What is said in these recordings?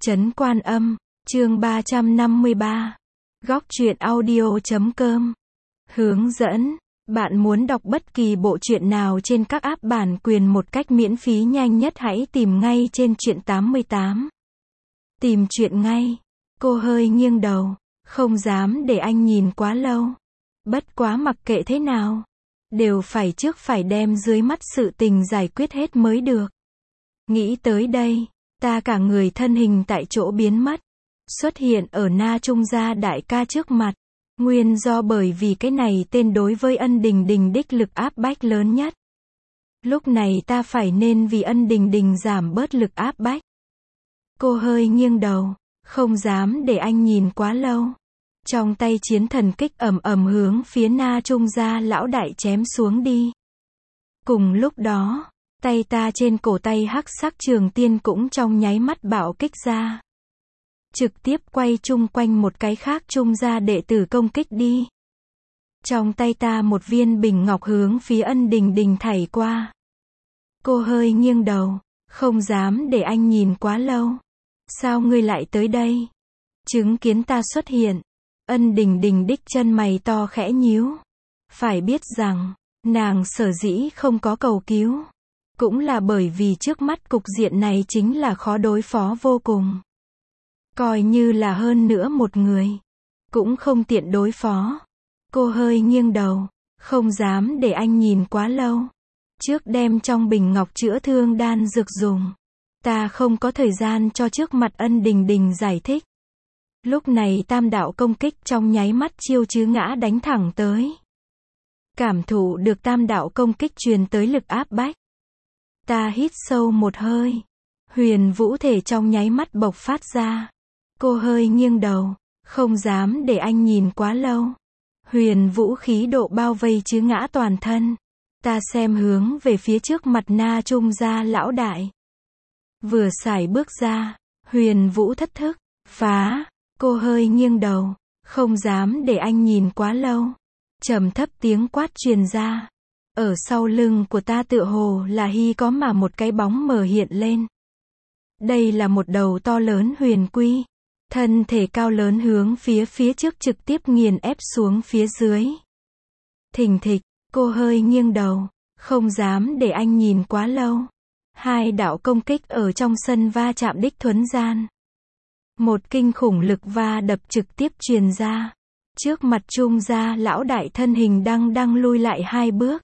Trấn Quan Âm, chương 353. Góc truyện audio.com. Hướng dẫn. Bạn muốn đọc bất kỳ bộ truyện nào trên các app bản quyền một cách miễn phí nhanh nhất, hãy tìm ngay trên Truyện 88. Tìm truyện ngay. Cô hơi nghiêng đầu, không dám để anh nhìn quá lâu. Bất quá mặc kệ thế nào, đều phải đem dưới mắt sự tình giải quyết hết mới được. Nghĩ tới đây, ta cả người thân hình tại chỗ biến mất, xuất hiện ở Na Trung gia đại ca trước mặt. Nguyên do bởi vì cái này tên đối với Ân Đình Đình đích lực áp bách lớn nhất. Lúc này ta phải nên vì Ân Đình Đình giảm bớt lực áp bách. Cô hơi nghiêng đầu, không dám để anh nhìn quá lâu. Trong tay chiến thần kích ầm ầm hướng phía Na Trung gia lão đại chém xuống đi. Cùng lúc đó, tay ta trên cổ tay hắc sắc trường tiên cũng trong nháy mắt bạo kích ra. Trực tiếp quay chung quanh một cái khác Trung gia đệ tử công kích đi. Trong tay ta một viên bình ngọc hướng phía Ân Đình Đình thảy qua. Cô hơi nghiêng đầu, không dám để anh nhìn quá lâu. Sao ngươi lại tới đây? Chứng kiến ta xuất hiện, Ân Đình Đình đích chân mày to khẽ nhíu. Phải biết rằng, nàng sở dĩ không có cầu cứu, cũng là bởi vì trước mắt cục diện này chính là khó đối phó vô cùng. Coi như là hơn nữa một người, cũng không tiện đối phó. Cô hơi nghiêng đầu, không dám để anh nhìn quá lâu. Trước đem trong bình ngọc chữa thương đan dược dùng. Ta không có thời gian cho trước mặt Ân Đình Đình giải thích. Lúc này tam đạo công kích trong nháy mắt chiêu chứ ngã đánh thẳng tới. Cảm thụ được tam đạo công kích truyền tới lực áp bách. Ta hít sâu một hơi. Huyền vũ thể trong nháy mắt bộc phát ra. Cô hơi nghiêng đầu, không dám để anh nhìn quá lâu. Huyền vũ khí độ bao vây chứ ngã toàn thân. Ta xem hướng về phía trước mặt Na Trung gia lão đại. Vừa sải bước ra, huyền vũ thất thức, phá. Cô hơi nghiêng đầu, không dám để anh nhìn quá lâu. Trầm thấp tiếng quát truyền ra. Ở sau lưng của ta tựa hồ là hy có mà một cái bóng mờ hiện lên. Đây là một đầu to lớn huyền quy. Thân thể cao lớn hướng phía trước trực tiếp nghiền ép xuống phía dưới. Thình thịch, cô hơi nghiêng đầu, không dám để anh nhìn quá lâu. Hai đạo công kích ở trong sân va chạm đích thuấn gian. Một kinh khủng lực va đập trực tiếp truyền ra. Trước mặt Trung gia lão đại thân hình đang lui lại hai bước.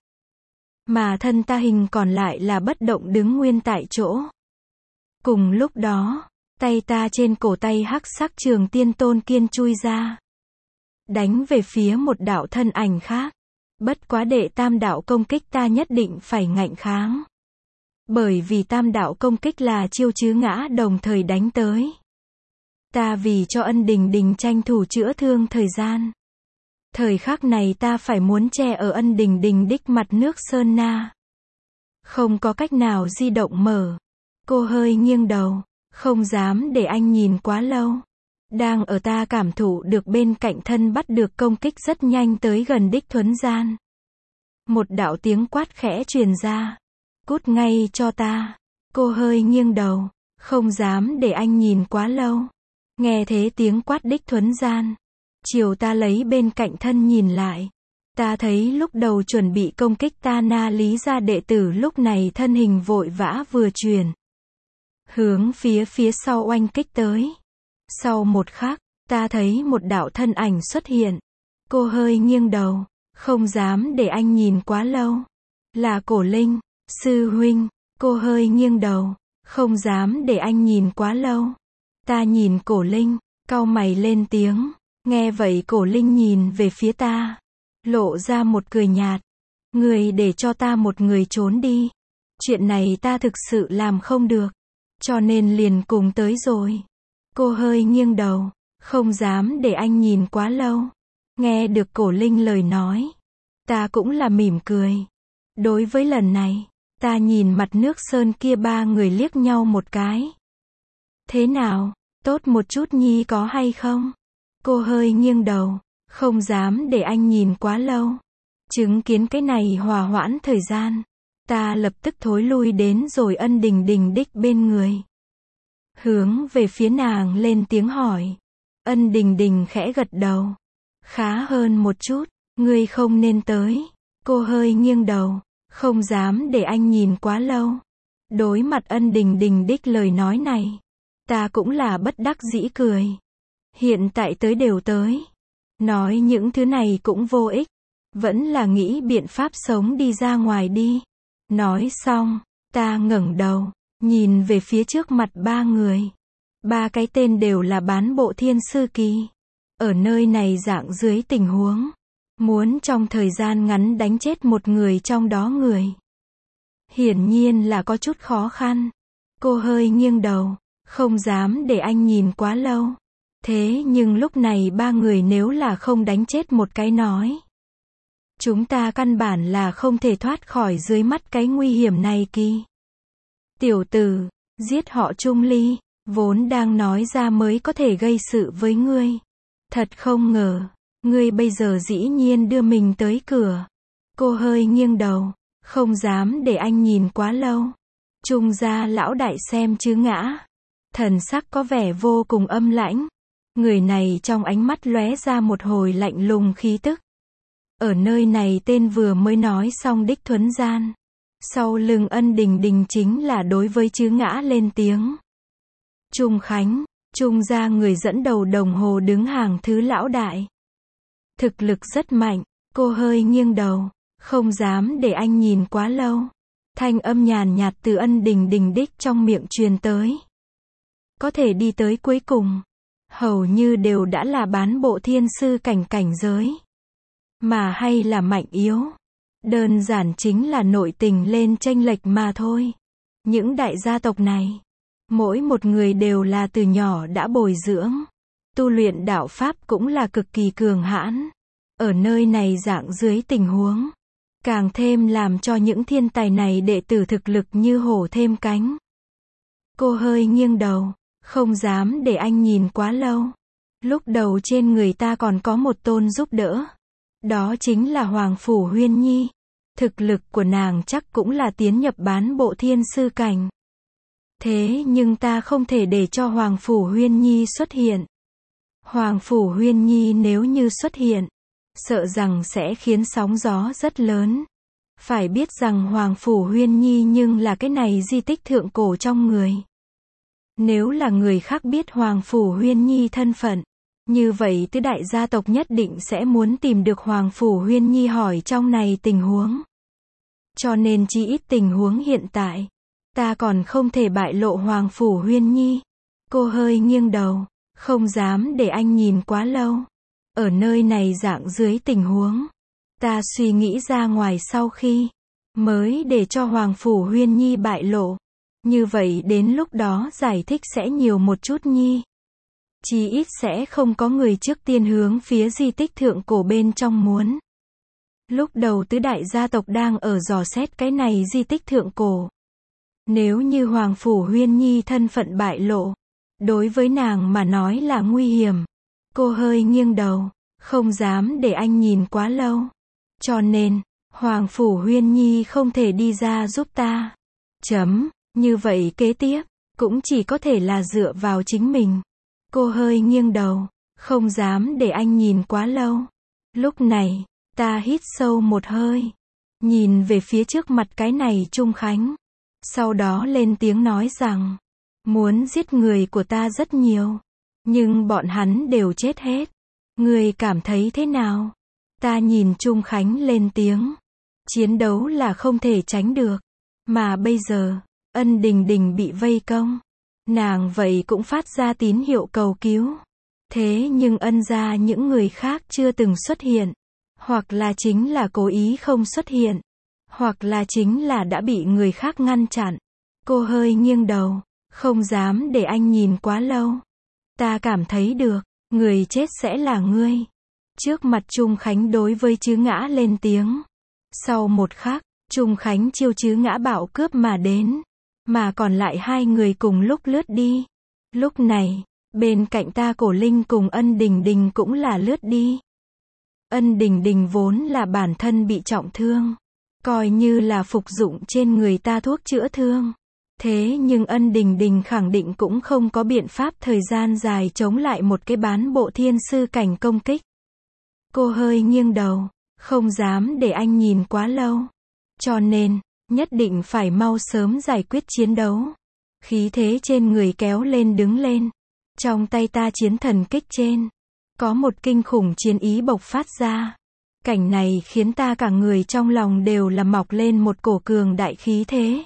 Mà thân ta hình còn lại là bất động đứng nguyên tại chỗ. Cùng lúc đó, tay ta trên cổ tay hắc sắc trường tiên tôn kiên chui ra. Đánh về phía một đạo thân ảnh khác. Bất quá đệ tam đạo công kích ta nhất định phải ngạnh kháng. Bởi vì tam đạo công kích là chiêu chứ ngã đồng thời đánh tới. Ta vì cho Ân Đình Đình tranh thủ chữa thương thời gian. Thời khắc này ta phải muốn che ở Ân Đình Đình đích mặt nước sơn na. Không có cách nào di động mở. Cô hơi nghiêng đầu, không dám để anh nhìn quá lâu. Đang ở ta cảm thụ được bên cạnh thân bắt được công kích rất nhanh tới gần đích thuấn gian. Một đạo tiếng quát khẽ truyền ra. Cút ngay cho ta. Cô hơi nghiêng đầu, không dám để anh nhìn quá lâu. Nghe thế tiếng quát đích thuấn gian. Chiều ta lấy bên cạnh thân nhìn lại. Ta thấy lúc đầu chuẩn bị công kích ta Na Lý gia đệ tử lúc này thân hình vội vã vừa chuyển. Hướng phía sau oanh kích tới. Sau một khắc, ta thấy một đạo thân ảnh xuất hiện. Cô hơi nghiêng đầu, không dám để anh nhìn quá lâu. Là Cổ Linh, sư huynh. Cô hơi nghiêng đầu, không dám để anh nhìn quá lâu. Ta nhìn Cổ Linh, cau mày lên tiếng. Nghe vậy Cổ Linh nhìn về phía ta. Lộ ra một cười nhạt. Người để cho ta một người trốn đi. Chuyện này ta thực sự làm không được. Cho nên liền cùng tới rồi. Cô hơi nghiêng đầu, không dám để anh nhìn quá lâu. Nghe được Cổ Linh lời nói. Ta cũng là mỉm cười. Đối với lần này, ta nhìn mặt nước sơn kia ba người liếc nhau một cái. Thế nào, tốt một chút nhi có hay không? Cô hơi nghiêng đầu, không dám để anh nhìn quá lâu. Chứng kiến cái này hòa hoãn thời gian. Ta lập tức thối lui đến rồi Ân Đình Đình đích bên người. hướng về phía nàng lên tiếng hỏi. Ân Đình Đình khẽ gật đầu. Khá hơn một chút, ngươi không nên tới. Cô hơi nghiêng đầu, không dám để anh nhìn quá lâu. Đối mặt Ân Đình Đình đích lời nói này, ta cũng là bất đắc dĩ cười. Hiện tại tới đều tới. Nói những thứ này cũng vô ích. Vẫn là nghĩ biện pháp sống đi ra ngoài đi. Nói xong, ta ngẩng đầu, nhìn về phía trước mặt ba người. Ba cái tên đều là bán bộ thiên sư kỳ. Ở nơi này dạng dưới tình huống, muốn trong thời gian ngắn đánh chết một người trong đó người. Hiển nhiên là có chút khó khăn. Cô hơi nghiêng đầu, không dám để anh nhìn quá lâu. Thế nhưng lúc này ba người nếu là không đánh chết một cái nói, chúng ta căn bản là không thể thoát khỏi dưới mắt cái nguy hiểm này kỳ. Tiểu tử, giết họ Trung Ly, vốn đang nói ra mới có thể gây sự với ngươi. Thật không ngờ, ngươi bây giờ dĩ nhiên đưa mình tới cửa. Cô hơi nghiêng đầu, không dám để anh nhìn quá lâu. Trung gia lão đại xem chứ ngã. Thần sắc có vẻ vô cùng âm lãnh. Người này trong ánh mắt lóe ra một hồi lạnh lùng khí tức. Ở nơi này tên vừa mới nói xong đích thuấn gian. Sau lưng Ân Đình Đình chính là đối với chứ ngã lên tiếng. Trung Khánh, Trung gia người dẫn đầu đồng hồ đứng hàng thứ lão đại. Thực lực rất mạnh, cô hơi nghiêng đầu, không dám để anh nhìn quá lâu. Thanh âm nhàn nhạt từ Ân Đình Đình đích trong miệng truyền tới. Có thể đi tới cuối cùng, hầu như đều đã là bán bộ thiên sư cảnh giới. Mà hay là mạnh yếu. Đơn giản chính là nội tình lên chênh lệch mà thôi. Những đại gia tộc này, mỗi một người đều là từ nhỏ đã bồi dưỡng. Tu luyện đạo pháp cũng là cực kỳ cường hãn. Ở nơi này dạng dưới tình huống, càng thêm làm cho những thiên tài này đệ tử thực lực như hổ thêm cánh. Cô hơi nghiêng đầu, không dám để anh nhìn quá lâu. Lúc đầu trên người ta còn có một tôn giúp đỡ. Đó chính là Hoàng Phủ Huyên Nhi. Thực lực của nàng chắc cũng là tiến nhập bán bộ thiên sư cảnh. Thế nhưng ta không thể để cho Hoàng Phủ Huyên Nhi xuất hiện. Hoàng Phủ Huyên Nhi nếu như xuất hiện, sợ rằng sẽ khiến sóng gió rất lớn. Phải biết rằng Hoàng Phủ Huyên Nhi nhưng là cái này di tích thượng cổ trong người. Nếu là người khác biết Hoàng Phủ Huyên Nhi thân phận, như vậy tứ đại gia tộc nhất định sẽ muốn tìm được Hoàng Phủ Huyên Nhi hỏi trong này tình huống. Cho nên chỉ ít tình huống hiện tại, ta còn không thể bại lộ Hoàng Phủ Huyên Nhi. Cô hơi nghiêng đầu, không dám để anh nhìn quá lâu. Ở nơi này dạng dưới tình huống, ta suy nghĩ ra ngoài sau khi mới để cho Hoàng Phủ Huyên Nhi bại lộ. Như vậy đến lúc đó giải thích sẽ nhiều một chút nhi. Chí ít sẽ không có người trước tiên hướng phía di tích thượng cổ bên trong muốn. Lúc đầu tứ đại gia tộc đang ở dò xét cái này di tích thượng cổ. Nếu như Hoàng Phủ Huyên Nhi thân phận bại lộ, đối với nàng mà nói là nguy hiểm. Cô hơi nghiêng đầu, không dám để anh nhìn quá lâu. Cho nên, Hoàng Phủ Huyên Nhi không thể đi ra giúp ta. Như vậy kế tiếp, cũng chỉ có thể là dựa vào chính mình. Cô hơi nghiêng đầu, không dám để anh nhìn quá lâu. Lúc này, ta hít sâu một hơi, nhìn về phía trước mặt cái này Trung Khánh. Sau đó lên tiếng nói rằng, muốn giết người của ta rất nhiều, nhưng bọn hắn đều chết hết. Người cảm thấy thế nào? Ta nhìn Trung Khánh lên tiếng. Chiến đấu là không thể tránh được. Mà bây giờ, Ân Đình Đình bị vây công. Nàng vậy cũng phát ra tín hiệu cầu cứu. Thế nhưng Ân gia những người khác chưa từng xuất hiện. Hoặc là chính là cố ý không xuất hiện. Hoặc là chính là đã bị người khác ngăn chặn. Cô hơi nghiêng đầu, không dám để anh nhìn quá lâu. Ta cảm thấy được, người chết sẽ là ngươi. Trước mặt Trung Khánh đối với Chứ Ngã lên tiếng. Sau một khắc, Trung Khánh chiêu Chứ Ngã bạo cướp mà đến. Mà còn lại hai người cùng lúc lướt đi. Lúc này, bên cạnh ta Cổ Linh cùng Ân Đình Đình cũng là lướt đi. Ân Đình Đình vốn là bản thân bị trọng thương. Coi như là phục dụng trên người ta thuốc chữa thương. Thế nhưng Ân Đình Đình khẳng định cũng không có biện pháp thời gian dài chống lại một cái bán bộ thiên sư cảnh công kích. Cô hơi nghiêng đầu, không dám để anh nhìn quá lâu. Cho nên, nhất định phải mau sớm giải quyết chiến đấu. Khí thế trên người kéo lên đứng lên. Trong tay ta chiến thần kích trên. Có một kinh khủng chiến ý bộc phát ra. Cảnh này khiến ta cả người trong lòng đều là mọc lên một cổ cường đại khí thế.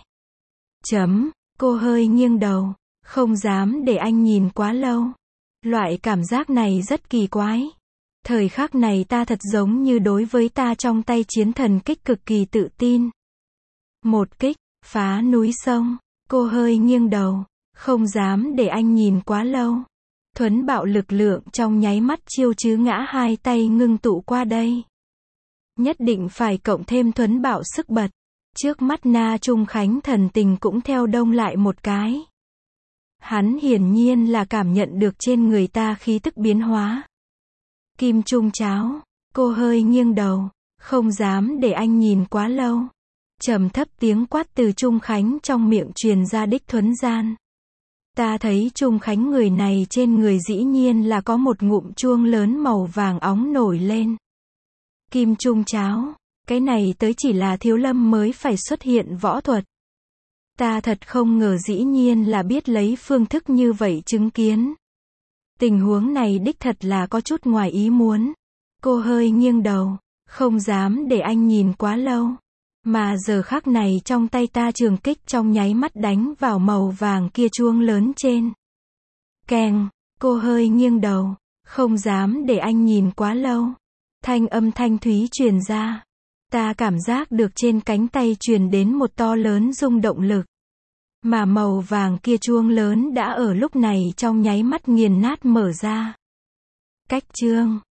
Cô hơi nghiêng đầu, không dám để anh nhìn quá lâu. Loại cảm giác này rất kỳ quái. Thời khắc này ta thật giống như đối với ta trong tay chiến thần kích cực kỳ tự tin. Một kích, phá núi sông. Cô hơi nghiêng đầu, không dám để anh nhìn quá lâu. Thuấn bạo lực lượng trong nháy mắt chiêu chứ ngã hai tay ngưng tụ qua đây. Nhất định phải cộng thêm thuấn bạo sức bật. Trước mắt Na Trung Khánh thần tình cũng theo đông lại một cái. Hắn hiển nhiên là cảm nhận được trên người ta khí tức biến hóa. Kim Trung Cháo. Cô hơi nghiêng đầu, không dám để anh nhìn quá lâu. Trầm thấp tiếng quát từ Trung Khánh trong miệng truyền ra đích thuấn gian. Ta thấy Trung Khánh người này trên người dĩ nhiên là có một ngụm chuông lớn màu vàng óng nổi lên. Kim Trung Cháo. Cái này tới chỉ là Thiếu Lâm mới phải xuất hiện võ thuật. Ta thật không ngờ dĩ nhiên là biết lấy phương thức như vậy chứng kiến. Tình huống này đích thật là có chút ngoài ý muốn. Cô hơi nghiêng đầu, không dám để anh nhìn quá lâu. Mà giờ khắc này trong tay ta trường kích trong nháy mắt đánh vào màu vàng kia chuông lớn trên. Keng, cô hơi nghiêng đầu, không dám để anh nhìn quá lâu. Thanh âm thanh thúy truyền ra. Ta cảm giác được trên cánh tay truyền đến một to lớn rung động lực. Mà màu vàng kia chuông lớn đã ở lúc này trong nháy mắt nghiền nát mở ra. Cách chương